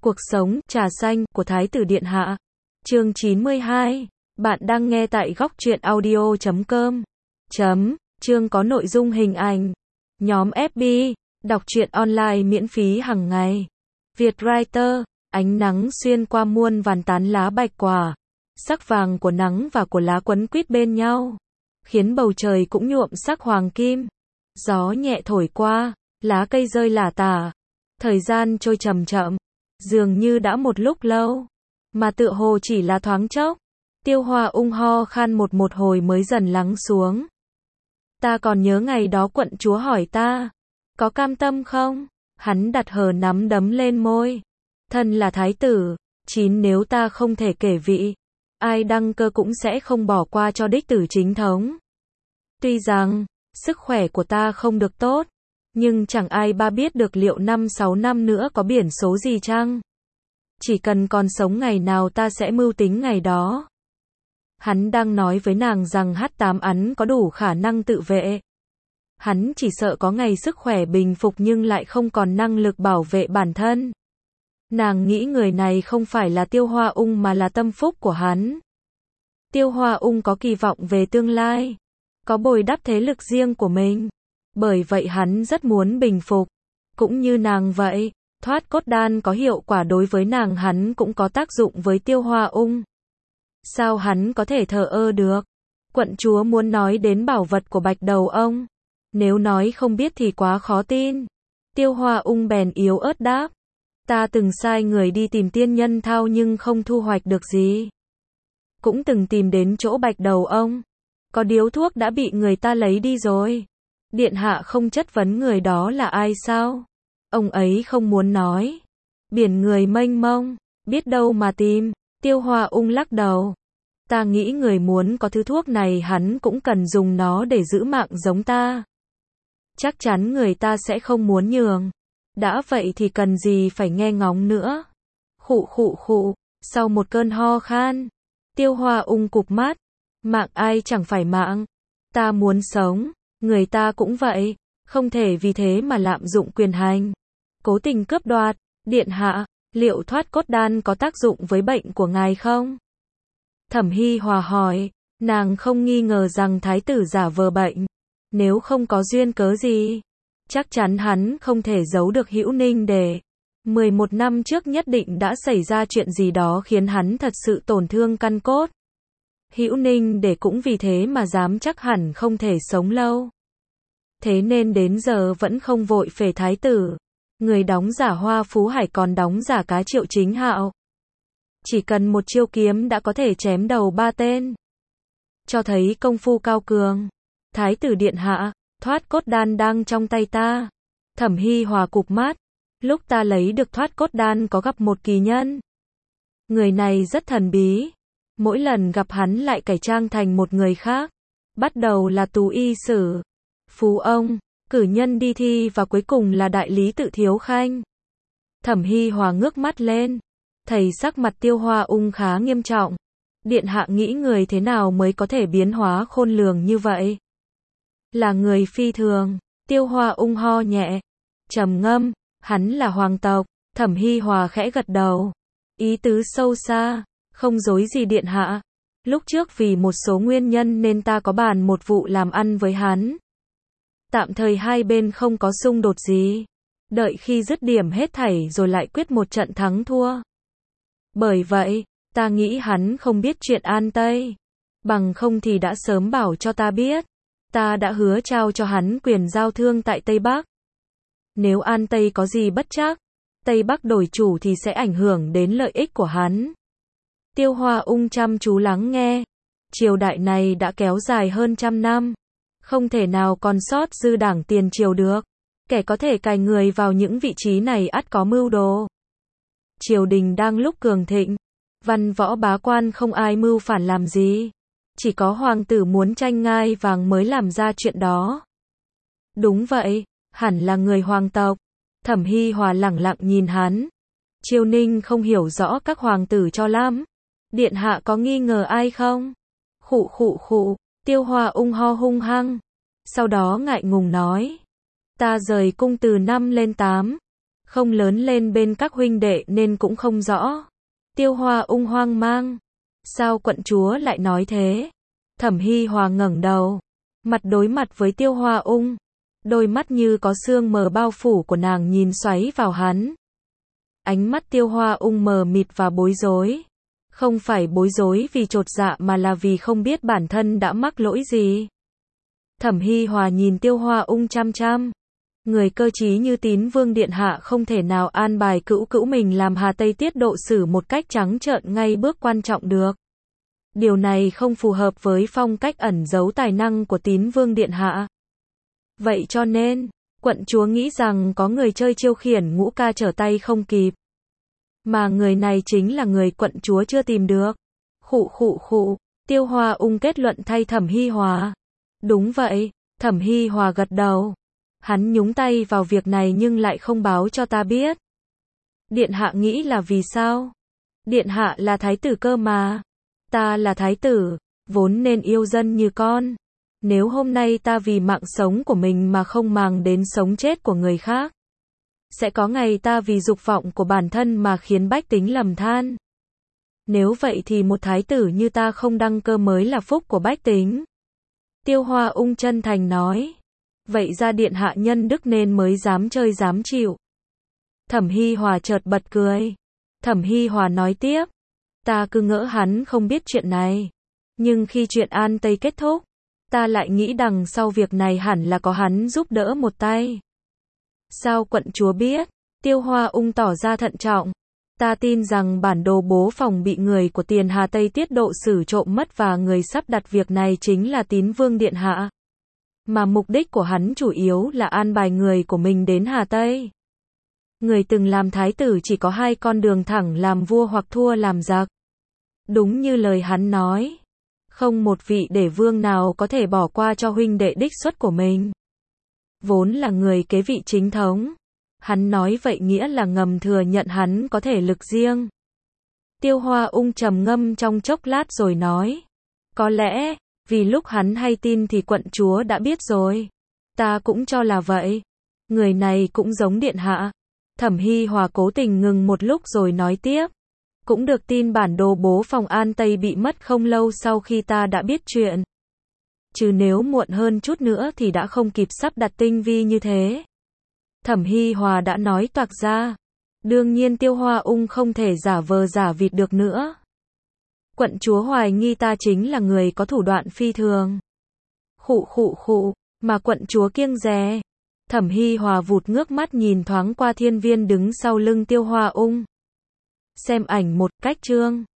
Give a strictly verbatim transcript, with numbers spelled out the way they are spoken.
Cuộc sống, trà xanh, của Thái tử Điện Hạ. Chương chín mươi hai. Bạn đang nghe tại góc truyện audio chấm com. Chấm. Chương có nội dung hình ảnh. Nhóm ép bê. Đọc truyện online miễn phí hàng ngày. Vietwriter. Ánh nắng xuyên qua muôn vàn tán lá bạch quả. Sắc vàng của nắng và của lá quấn quýt bên nhau, khiến bầu trời cũng nhuộm sắc hoàng kim. Gió nhẹ thổi qua, lá cây rơi lả tả. Thời gian trôi chậm chậm, dường như đã một lúc lâu, mà tựa hồ chỉ là thoáng chốc. Tiêu Hoa Ung ho khan một một hồi mới dần lắng xuống. Ta còn nhớ ngày đó quận chúa hỏi ta, có cam tâm không? Hắn đặt hờ nắm đấm lên môi. Thân là thái tử, chín nếu ta không thể kể vị, ai đăng cơ cũng sẽ không bỏ qua cho đích tử chính thống. Tuy rằng, sức khỏe của ta không được tốt, nhưng chẳng ai ba biết được liệu năm sáu năm nữa có biển số gì chăng? Chỉ cần còn sống ngày nào ta sẽ mưu tính ngày đó. Hắn đang nói với nàng rằng hát tám ấn có đủ khả năng tự vệ. Hắn chỉ sợ có ngày sức khỏe bình phục nhưng lại không còn năng lực bảo vệ bản thân. Nàng nghĩ người này không phải là Tiêu Hoa Ung mà là tâm phúc của hắn. Tiêu Hoa Ung có kỳ vọng về tương lai, có bồi đắp thế lực riêng của mình. Bởi vậy hắn rất muốn bình phục. Cũng như nàng vậy, thoát cốt đan có hiệu quả đối với nàng, hắn cũng có tác dụng với Tiêu Hoa Ung. Sao hắn có thể thờ ơ được? Quận chúa muốn nói đến bảo vật của Bạch Đầu ông. Nếu nói không biết thì quá khó tin. Tiêu Hoa Ung bèn yếu ớt đáp. Ta từng sai người đi tìm tiên nhân thao nhưng không thu hoạch được gì. Cũng từng tìm đến chỗ Bạch Đầu ông. Có điếu thuốc đã bị người ta lấy đi rồi. Điện hạ không chất vấn người đó là ai sao? Ông ấy không muốn nói. Biển người mênh mông, biết đâu mà tìm. Tiêu Hoa Ung lắc đầu. Ta nghĩ người muốn có thứ thuốc này hắn cũng cần dùng nó để giữ mạng giống ta. Chắc chắn người ta sẽ không muốn nhường. Đã vậy thì cần gì phải nghe ngóng nữa. Khụ khụ khụ, sau một cơn ho khan, Tiêu Hoa Ung cụp mắt. Mạng ai chẳng phải mạng. Ta muốn sống, người ta cũng vậy. Không thể vì thế mà lạm dụng quyền hành, cố tình cướp đoạt. Điện hạ, liệu thoát cốt đan có tác dụng với bệnh của ngài không? Thẩm Hi Hòa hỏi. Nàng không nghi ngờ rằng thái tử giả vờ bệnh. Nếu không có duyên cớ gì, chắc chắn hắn không thể giấu được Hữu Ninh Để. mười một năm trước nhất định đã xảy ra chuyện gì đó khiến hắn thật sự tổn thương căn cốt. Hữu Ninh Để cũng vì thế mà dám chắc hẳn không thể sống lâu. Thế nên đến giờ vẫn không vội phế thái tử. Người đóng giả Hoa Phú Hải còn đóng giả cá Triệu Chính Hạo. Chỉ cần một chiêu kiếm đã có thể chém đầu ba tên. Cho thấy công phu cao cường. Thái tử điện hạ, thoát cốt đan đang trong tay ta. Thẩm Hi Hòa cụp mắt. Lúc ta lấy được thoát cốt đan có gặp một kỳ nhân. Người này rất thần bí. Mỗi lần gặp hắn lại cải trang thành một người khác. Bắt đầu là Tú Y Sử, Phú Ông, cử nhân đi thi và cuối cùng là đại lý tự Thiếu Khanh. Thẩm Hi Hòa ngước mắt lên. Thầy sắc mặt Tiêu Hoa Ung khá nghiêm trọng. Điện hạ nghĩ người thế nào mới có thể biến hóa khôn lường như vậy? Là người phi thường. Tiêu Hoa Ung ho nhẹ, trầm ngâm. Hắn là hoàng tộc. Thẩm Hi Hòa khẽ gật đầu. Ý tứ sâu xa. Không dối gì điện hạ. Lúc trước vì một số nguyên nhân nên ta có bàn một vụ làm ăn với hắn. Tạm thời hai bên không có xung đột gì. Đợi khi dứt điểm hết thảy rồi lại quyết một trận thắng thua. Bởi vậy, ta nghĩ hắn không biết chuyện An Tây. Bằng không thì đã sớm bảo cho ta biết. Ta đã hứa trao cho hắn quyền giao thương tại Tây Bắc. Nếu An Tây có gì bất trắc, Tây Bắc đổi chủ thì sẽ ảnh hưởng đến lợi ích của hắn. Tiêu Hoa Ung chăm chú lắng nghe. Triều đại này đã kéo dài hơn trăm năm. Không thể nào còn sót dư đảng tiền triều được. Kẻ có thể cài người vào những vị trí này ắt có mưu đồ. Triều đình đang lúc cường thịnh. Văn võ bá quan không ai mưu phản làm gì. Chỉ có hoàng tử muốn tranh ngai vàng mới làm ra chuyện đó. Đúng vậy, hẳn là người hoàng tộc. Thẩm Hi Hòa lẳng lặng nhìn hắn. Triều Ninh không hiểu rõ các hoàng tử cho lắm. Điện hạ có nghi ngờ ai không? Khụ khụ khụ, Tiêu Hoa Ung ho hung hăng. Sau đó ngại ngùng nói. Ta rời cung từ năm lên tám. không lớn lên bên các huynh đệ nên cũng không rõ. Tiêu Hoa Ung hoang mang. Sao quận chúa lại nói thế? Thẩm Hi Hòa ngẩng đầu, mặt đối mặt với Tiêu Hoa Ung. Đôi mắt như có sương mờ bao phủ của nàng nhìn xoáy vào hắn. Ánh mắt Tiêu Hoa Ung mờ mịt và bối rối. Không phải bối rối vì chột dạ mà là vì không biết bản thân đã mắc lỗi gì. Thẩm Hi Hòa nhìn Tiêu Hoa Ung chăm chăm. Người cơ trí như Tín Vương Điện Hạ không thể nào an bài cữu cữu mình làm Hà Tây Tiết Độ Sử một cách trắng trợn ngay bước quan trọng được. Điều này không phù hợp với phong cách ẩn giấu tài năng của Tín Vương Điện Hạ. Vậy cho nên, quận chúa nghĩ rằng có người chơi chiêu khiển Ngũ ca trở tay không kịp. Mà người này chính là người quận chúa chưa tìm được. Khụ khụ khụ, Tiêu Hoa Ung kết luận thay Thẩm Hi Hòa. Đúng vậy, Thẩm Hi Hòa gật đầu. Hắn nhúng tay vào việc này nhưng lại không báo cho ta biết. Điện hạ nghĩ là vì sao? Điện hạ là thái tử cơ mà. Ta là thái tử, vốn nên yêu dân như con. Nếu hôm nay ta vì mạng sống của mình mà không màng đến sống chết của người khác, sẽ có ngày ta vì dục vọng của bản thân mà khiến bách tính lầm than. Nếu vậy thì một thái tử như ta không đăng cơ mới là phúc của bách tính. Tiêu Hoa Ung chân thành nói. Vậy ra điện hạ nhân đức nên mới dám chơi dám chịu. Thẩm Hi Hòa chợt bật cười. Thẩm Hi Hòa nói tiếp. Ta cứ ngỡ hắn không biết chuyện này. Nhưng khi chuyện An Tây kết thúc, ta lại nghĩ đằng sau việc này hẳn là có hắn giúp đỡ một tay. Sao quận chúa biết? Tiêu Hoa Ung tỏ ra thận trọng. Ta tin rằng bản đồ bố phòng bị người của Tiền Hà Tây Tiết Độ Sử trộm mất và người sắp đặt việc này chính là Tín Vương Điện Hạ. Mà mục đích của hắn chủ yếu là an bài người của mình đến Hà Tây. Người từng làm thái tử chỉ có hai con đường thẳng làm vua hoặc thua làm giặc. Đúng như lời hắn nói. Không một vị để vương nào có thể bỏ qua cho huynh đệ đích xuất của mình. Vốn là người kế vị chính thống. Hắn nói vậy nghĩa là ngầm thừa nhận hắn có thể lực riêng. Tiêu Hoa Ung trầm ngâm trong chốc lát rồi nói. Có lẽ, vì lúc hắn hay tin thì quận chúa đã biết rồi. Ta cũng cho là vậy. Người này cũng giống điện hạ. Thẩm Hi Hòa cố tình ngừng một lúc rồi nói tiếp. Cũng được tin bản đồ bố phòng An Tây bị mất không lâu sau khi ta đã biết chuyện. Chứ nếu muộn hơn chút nữa thì đã không kịp sắp đặt tinh vi như thế. Thẩm Hi Hòa đã nói toạc ra. Đương nhiên Tiêu Hoa Ung không thể giả vờ giả vịt được nữa. Quận chúa hoài nghi ta chính là người có thủ đoạn phi thường. Khụ khụ khụ, mà quận chúa kiêng dè. Thẩm Hi Hòa vụt ngước mắt nhìn thoáng qua Thiên Viên đứng sau lưng Tiêu Hoa Ung. Xem ảnh một cách chương.